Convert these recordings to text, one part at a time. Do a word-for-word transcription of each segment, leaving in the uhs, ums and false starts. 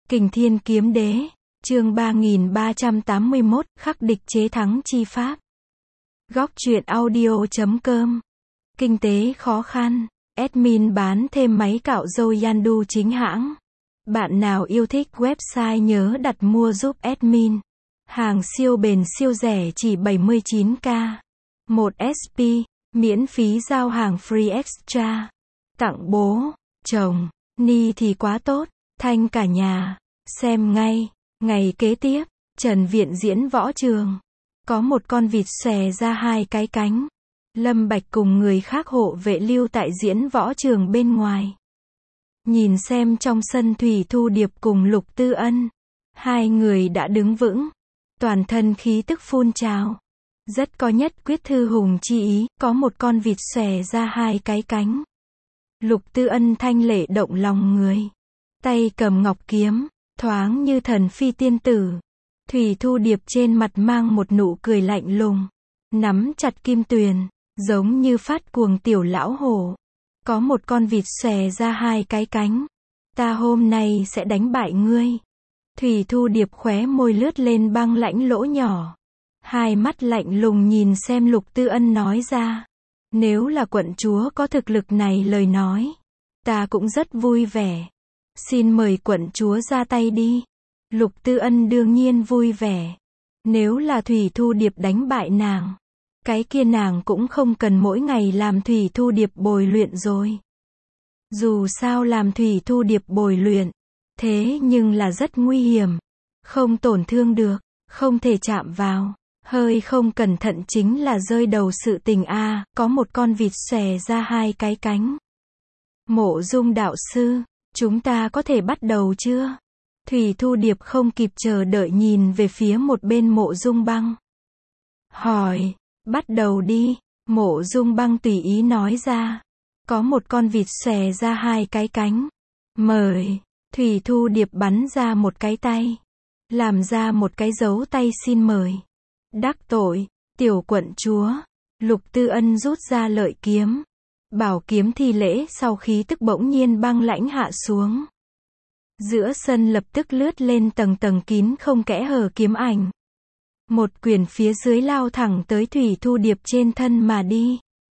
Kình Thiên Kiếm Đế, chương ba nghìn ba trăm tám mươi mốt, khắc địch chế thắng chi pháp. Góc truyện audio chấm com. Kinh tế khó khăn, admin bán thêm máy cạo râu Yandu chính hãng. Bạn nào yêu thích website nhớ đặt mua giúp admin. Hàng siêu bền siêu rẻ chỉ bảy mươi chín k. một ét pê, miễn phí giao hàng free extra. Tặng bố, chồng, ni thì quá tốt, thanh cả nhà. Xem ngay. Ngày kế tiếp, Trần Viện diễn võ trường. Có một con vịt xòe ra hai cái cánh. Lâm Bạch cùng người khác hộ vệ lưu tại diễn võ trường bên ngoài. Nhìn xem trong sân Thủy Thu Điệp cùng Lục Tư Ân. Hai người đã đứng vững. Toàn thân khí tức phun trào. Rất có nhất quyết thư hùng chi ý, có một con vịt xòe ra hai cái cánh. Lục Tư Ân thanh lệ động lòng người. Tay cầm ngọc kiếm, thoáng như thần phi tiên tử. Thủy Thu Điệp trên mặt mang một nụ cười lạnh lùng. Nắm chặt kim tuyền, giống như phát cuồng tiểu lão hổ. Có một con vịt xòe ra hai cái cánh. Ta hôm nay sẽ đánh bại ngươi. Thủy Thu Điệp khóe môi lướt lên băng lãnh lỗ nhỏ. Hai mắt lạnh lùng nhìn xem Lục Tư Ân nói ra. Nếu là quận chúa có thực lực này lời nói, ta cũng rất vui vẻ. Xin mời quận chúa ra tay đi. Lục Tư Ân đương nhiên vui vẻ. Nếu là Thủy Thu Điệp đánh bại nàng, cái kia nàng cũng không cần mỗi ngày làm Thủy Thu Điệp bồi luyện rồi. Dù sao làm Thủy Thu Điệp bồi luyện, thế nhưng là rất nguy hiểm. Không tổn thương được, không thể chạm vào. Hơi không cẩn thận chính là rơi đầu sự tình a. À, có một con vịt xòe ra hai cái cánh. Mộ Dung đạo sư, chúng ta có thể bắt đầu chưa? Thủy Thu Điệp không kịp chờ đợi nhìn về phía một bên Mộ Dung Băng. Hỏi, bắt đầu đi. Mộ Dung Băng tùy ý nói ra. Có một con vịt xòe ra hai cái cánh. Mời. Thủy Thu Điệp bắn ra một cái tay. Làm ra một cái dấu tay xin mời. Đắc tội, tiểu quận chúa. Lục Tư Ân rút ra lợi kiếm. Bảo kiếm thi lễ sau khí tức bỗng nhiên băng lãnh hạ xuống. Giữa sân lập tức lướt lên tầng tầng kín không kẽ hở kiếm ảnh. Một quyền phía dưới lao thẳng tới Thủy Thu Điệp trên thân mà đi.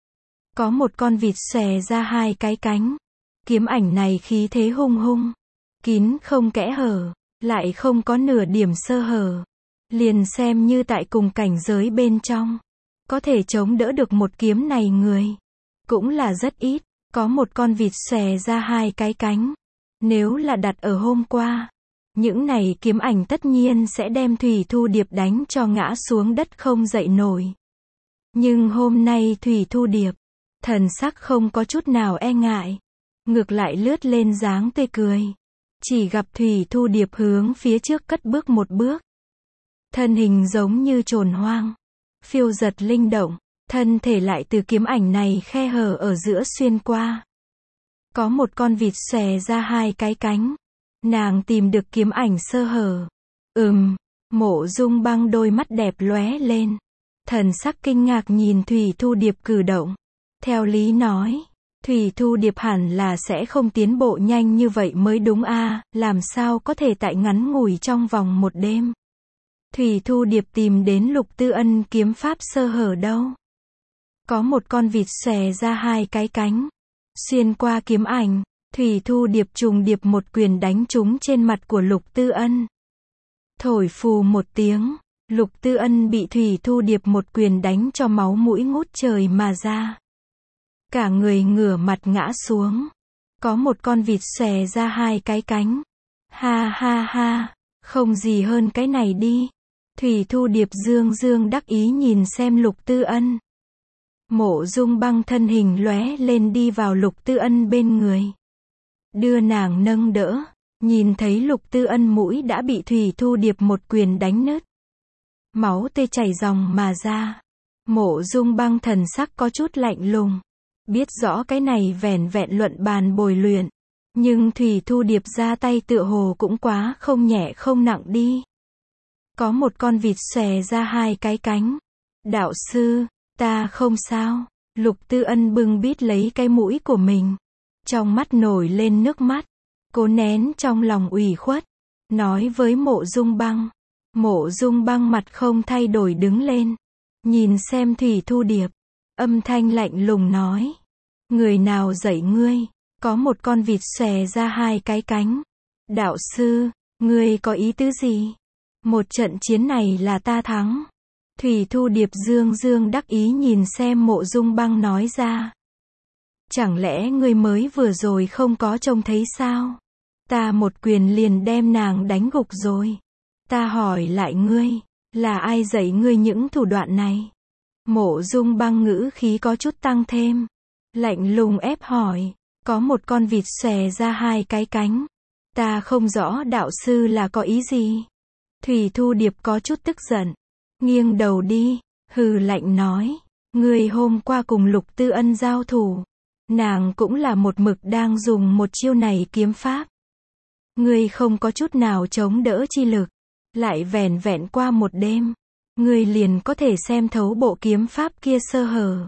Có một con vịt xòe ra hai cái cánh. Kiếm ảnh này khí thế hung hung. Kín không kẽ hở, lại không có nửa điểm sơ hở. Liền xem như tại cùng cảnh giới bên trong. Có thể chống đỡ được một kiếm này người. Cũng là rất ít. Có một con vịt xòe ra hai cái cánh. Nếu là đặt ở hôm qua, những này kiếm ảnh tất nhiên sẽ đem Thủy Thu Điệp đánh cho ngã xuống đất không dậy nổi. Nhưng hôm nay Thủy Thu Điệp, thần sắc không có chút nào e ngại. Ngược lại lướt lên dáng tươi cười. Chỉ gặp Thủy Thu Điệp hướng phía trước cất bước một bước. Thân hình giống như chồn hoang. Phiêu giật linh động. Thân thể lại từ kiếm ảnh này khe hở ở giữa xuyên qua. Có một con vịt xòe ra hai cái cánh. Nàng tìm được kiếm ảnh sơ hở. Ừm, Mộ Dung Băng đôi mắt đẹp lóe lên. Thần sắc kinh ngạc nhìn Thủy Thu Điệp cử động. Theo lý nói, Thủy Thu Điệp hẳn là sẽ không tiến bộ nhanh như vậy mới đúng a, à, làm sao có thể tại ngắn ngủi trong vòng một đêm. Thủy Thu Điệp tìm đến Lục Tư Ân kiếm pháp sơ hở đâu. Có một con vịt xòe ra hai cái cánh. Xuyên qua kiếm ảnh, Thủy Thu Điệp trùng điệp một quyền đánh trúng trên mặt của Lục Tư Ân. Thổi phù một tiếng, Lục Tư Ân bị Thủy Thu Điệp một quyền đánh cho máu mũi ngút trời mà ra. Cả người ngửa mặt ngã xuống. Có một con vịt xòe ra hai cái cánh. Ha ha ha, không gì hơn cái này đi. Thủy Thu Điệp dương dương đắc ý nhìn xem Lục Tư Ân. Mộ Dung Băng thân hình lóe lên đi vào Lục Tư Ân bên người. Đưa nàng nâng đỡ. Nhìn thấy Lục Tư Ân mũi đã bị Thủy Thu Điệp một quyền đánh nứt. Máu tươi chảy ròng mà ra. Mộ Dung Băng thần sắc có chút lạnh lùng. Biết rõ cái này vẻn vẹn luận bàn bồi luyện. Nhưng Thủy Thu Điệp ra tay tựa hồ cũng quá không nhẹ không nặng đi. Có một con vịt xòe ra hai cái cánh. Đạo sư, ta không sao. Lục Tư Ân bưng bít lấy cái mũi của mình. Trong mắt nổi lên nước mắt. Cố nén trong lòng ủy khuất. nói với Mộ Dung Băng. Mộ Dung Băng mặt không thay đổi đứng lên, nhìn xem Thủy Thu Điệp, âm thanh lạnh lùng nói. Người nào dạy ngươi? Có một con vịt xòe ra hai cái cánh. Đạo sư, ngươi có ý tứ gì? Một trận chiến này là ta thắng. Thủy Thu Điệp dương dương đắc ý nhìn xem Mộ Dung Băng nói ra. Chẳng lẽ ngươi mới vừa rồi không có trông thấy sao? Ta một quyền liền đem nàng đánh gục rồi. Ta hỏi lại ngươi, là ai dạy ngươi những thủ đoạn này? Mộ Dung Băng ngữ khí có chút tăng thêm, lạnh lùng ép hỏi. Có một con vịt xòe ra hai cái cánh. Ta không rõ đạo sư là có ý gì. Thủy Thu Điệp có chút tức giận, nghiêng đầu đi, hừ lạnh nói. Ngươi hôm qua cùng Lục Tư Ân giao thủ, nàng cũng là một mực đang dùng một chiêu này kiếm pháp. Ngươi không có chút nào chống đỡ chi lực, lại vẻn vẹn qua một đêm, ngươi liền có thể xem thấu bộ kiếm pháp kia sơ hở.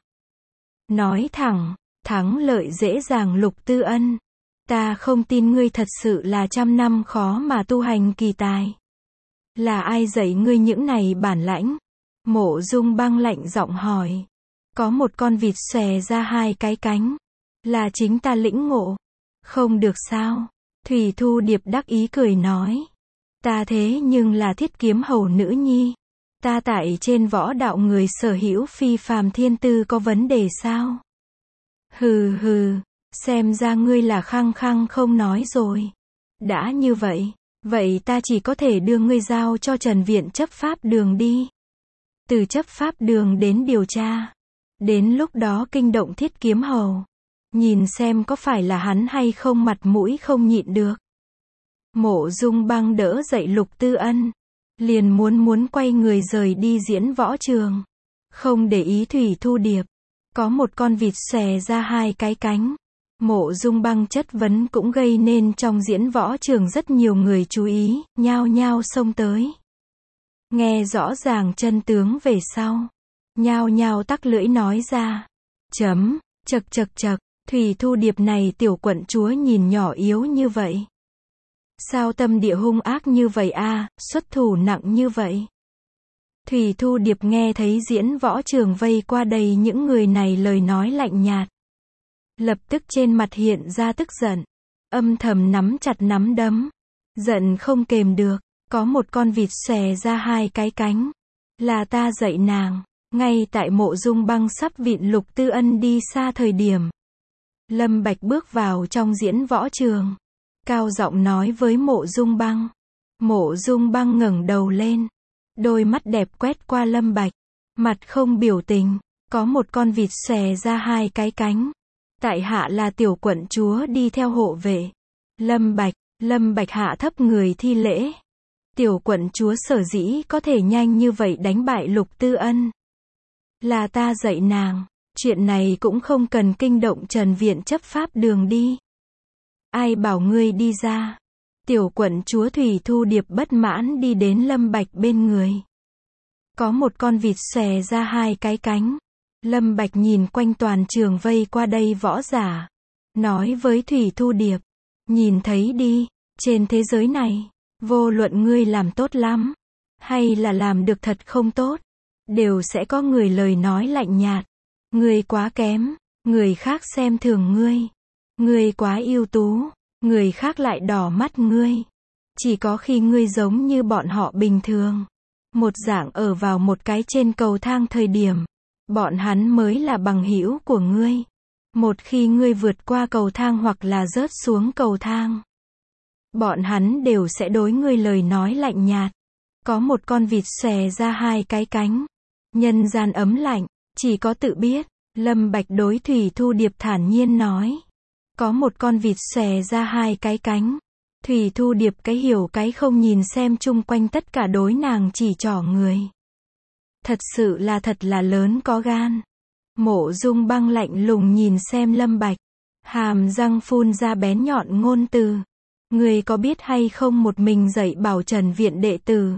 Nói thẳng, thắng lợi dễ dàng Lục Tư Ân. Ta không tin ngươi thật sự là trăm năm khó mà tu hành kỳ tài. Là ai dạy ngươi những này bản lãnh? Mộ Dung Băng lạnh giọng hỏi. Có một con vịt xòe ra hai cái cánh. Là chính ta lĩnh ngộ. Không được sao? Thủy Thu Điệp đắc ý cười nói. Ta thế nhưng là Thiết Kiếm Hầu nữ nhi. Ta tại trên võ đạo người sở hữu phi phàm thiên tư có vấn đề sao? Hừ hừ, xem ra ngươi là khăng khăng không nói rồi. Đã như vậy, vậy ta chỉ có thể đưa ngươi giao cho Trần Viện chấp pháp đường đi. Từ chấp pháp đường đến điều tra. Đến lúc đó kinh động Thiết Kiếm Hầu. Nhìn xem có phải là hắn hay không mặt mũi không nhịn được. Mộ Dung Băng đỡ dậy Lục Tư Ân. Liền muốn muốn quay người rời đi diễn võ trường. Không để ý Thủy Thu Điệp. Có một con vịt xòe ra hai cái cánh. Mộ Dung Băng chất vấn cũng gây nên trong diễn võ trường rất nhiều người chú ý, nhao nhao xông tới. Nghe rõ ràng chân tướng về sau. Nhao nhao tắc lưỡi nói ra. Chấm, chật chật chật, Thủy Thu Điệp này tiểu quận chúa nhìn nhỏ yếu như vậy. Sao tâm địa hung ác như vậy a, xuất thủ nặng như vậy? Thủy Thu Điệp nghe thấy diễn võ trường vây qua đầy những người này lời nói lạnh nhạt. Lập tức trên mặt hiện ra tức giận. Âm thầm nắm chặt nắm đấm. Giận không kềm được. Có một con vịt xòe ra hai cái cánh. Là ta dạy nàng. Ngay tại Mộ Dung Băng sắp vịn Lục Tư Ân đi xa thời điểm. Lâm Bạch bước vào trong diễn võ trường. Cao giọng nói với Mộ Dung Băng. Mộ Dung Băng ngẩng đầu lên. Đôi mắt đẹp quét qua Lâm Bạch. Mặt không biểu tình. Có một con vịt xòe ra hai cái cánh. Tại hạ là tiểu quận chúa đi theo hộ vệ. Lâm Bạch, Lâm Bạch hạ thấp người thi lễ. Tiểu quận chúa sở dĩ có thể nhanh như vậy đánh bại Lục Tư Ân. Là ta dạy nàng. Chuyện này cũng không cần kinh động Trần Viện chấp pháp đường đi. Ai bảo ngươi đi ra? Tiểu quận chúa Thủy Thu Điệp bất mãn đi đến Lâm Bạch bên người. Có một con vịt xòe ra hai cái cánh. Lâm Bạch nhìn quanh toàn trường vây qua đây võ giả. Nói với Thủy Thu Điệp. Nhìn thấy đi, trên thế giới này, vô luận ngươi làm tốt lắm, hay là làm được thật không tốt, đều sẽ có người lời nói lạnh nhạt. Ngươi quá kém, người khác xem thường ngươi. Ngươi quá ưu tú, người khác lại đỏ mắt ngươi. Chỉ có khi ngươi giống như bọn họ bình thường, một dạng ở vào một cái trên cầu thang thời điểm, bọn hắn mới là bằng hữu của ngươi. Một khi ngươi vượt qua cầu thang hoặc là rớt xuống cầu thang, bọn hắn đều sẽ đối ngươi lời nói lạnh nhạt. Có một con vịt xòe ra hai cái cánh. Nhân gian ấm lạnh, chỉ có tự biết. Lâm Bạch đối Thủy Thu Điệp thản nhiên nói. Có một con vịt xòe ra hai cái cánh. Thủy Thu Điệp cái hiểu cái không nhìn xem chung quanh tất cả đối nàng chỉ trỏ người. Thật sự là thật là lớn có gan. Mộ Dung Băng lạnh lùng nhìn xem Lâm Bạch. Hàm răng phun ra bén nhọn ngôn từ. Người có biết hay không một mình dạy bảo Trần Viện đệ tử.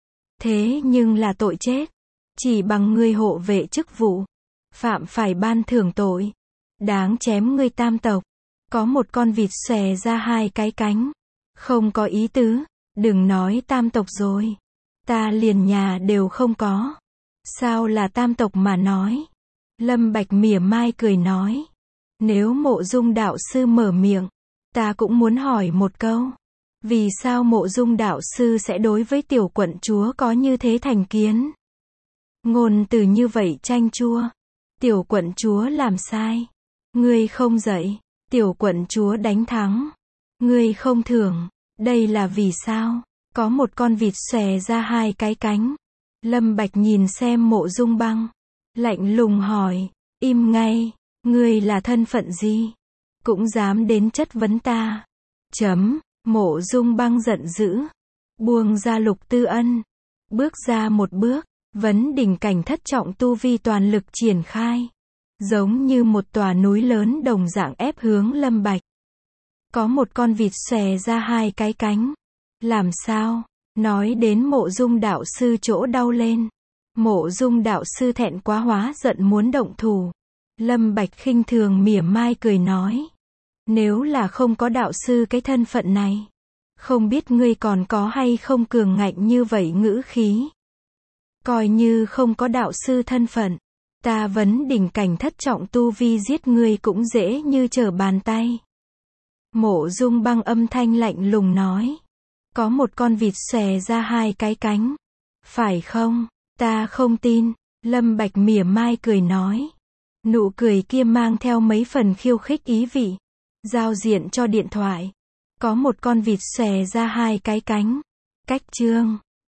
Thế nhưng là tội chết. Chỉ bằng ngươi hộ vệ chức vụ. Phạm phải ban thưởng tội. Đáng chém ngươi tam tộc. Có một con vịt xòe ra hai cái cánh. Không có ý tứ. Đừng nói tam tộc rồi. Ta liền nhà đều không có. Sao là tam tộc mà nói? Lâm Bạch mỉa mai cười nói. Nếu Mộ Dung đạo sư mở miệng, ta cũng muốn hỏi một câu. Vì sao Mộ Dung đạo sư sẽ đối với tiểu quận chúa có như thế thành kiến? Ngôn từ như vậy chanh chua. Tiểu quận chúa làm sai. Ngươi không dạy. Tiểu quận chúa đánh thắng. Ngươi không thưởng. Đây là vì sao? Có một con vịt xòe ra hai cái cánh. Lâm Bạch nhìn xem Mộ Dung Băng. Lạnh lùng hỏi. Im ngay. Ngươi là thân phận gì? Cũng dám đến chất vấn ta. Chấm. Mộ Dung Băng giận dữ. Buông ra Lục Tư Ân. Bước ra một bước. Vấn đỉnh cảnh thất trọng tu vi toàn lực triển khai. Giống như một tòa núi lớn đồng dạng ép hướng Lâm Bạch. Có một con vịt xòe ra hai cái cánh. Làm sao? Nói đến Mộ Dung đạo sư chỗ đau lên. Mộ Dung đạo sư thẹn quá hóa giận muốn động thủ. Lâm Bạch khinh thường mỉa mai cười nói. Nếu là không có đạo sư cái thân phận này, không biết ngươi còn có hay không cường ngạnh như vậy ngữ khí. Coi như không có đạo sư thân phận, ta vấn đỉnh cảnh thất trọng tu vi giết ngươi cũng dễ như trở bàn tay. Mộ Dung Băng âm thanh lạnh lùng nói. Có một con vịt xòe ra hai cái cánh. Phải không? Ta không tin. Lâm Bạch mỉa mai cười nói. Nụ cười kia mang theo mấy phần khiêu khích ý vị. Giao diện cho điện thoại. Có một con vịt xòe ra hai cái cánh. Cách chương.